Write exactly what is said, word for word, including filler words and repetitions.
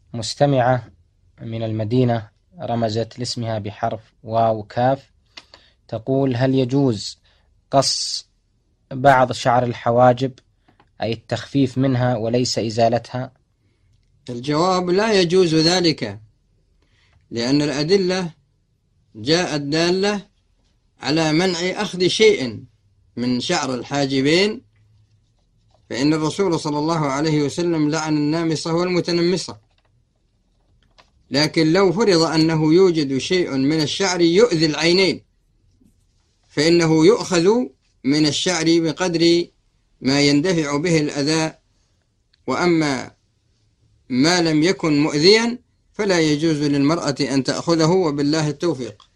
مستمعة من المدينة رمزت لاسمها بحرف واو كاف، تقول: هل يجوز قص بعض شعر الحواجب، أي التخفيف منها وليس إزالتها؟ الجواب: لا يجوز ذلك، لأن الأدلة جاءت دالة على منع أخذ شيء من شعر الحاجبين، فإن الرسول صلى الله عليه وسلم لعن النامصة والمتنمصة. لكن لو فرض أنه يوجد شيء من الشعر يؤذي العينين، فإنه يؤخذ من الشعر بقدر ما يندفع به الأذى، وأما ما لم يكن مؤذيا فلا يجوز للمرأة أن تأخذه، وبالله التوفيق.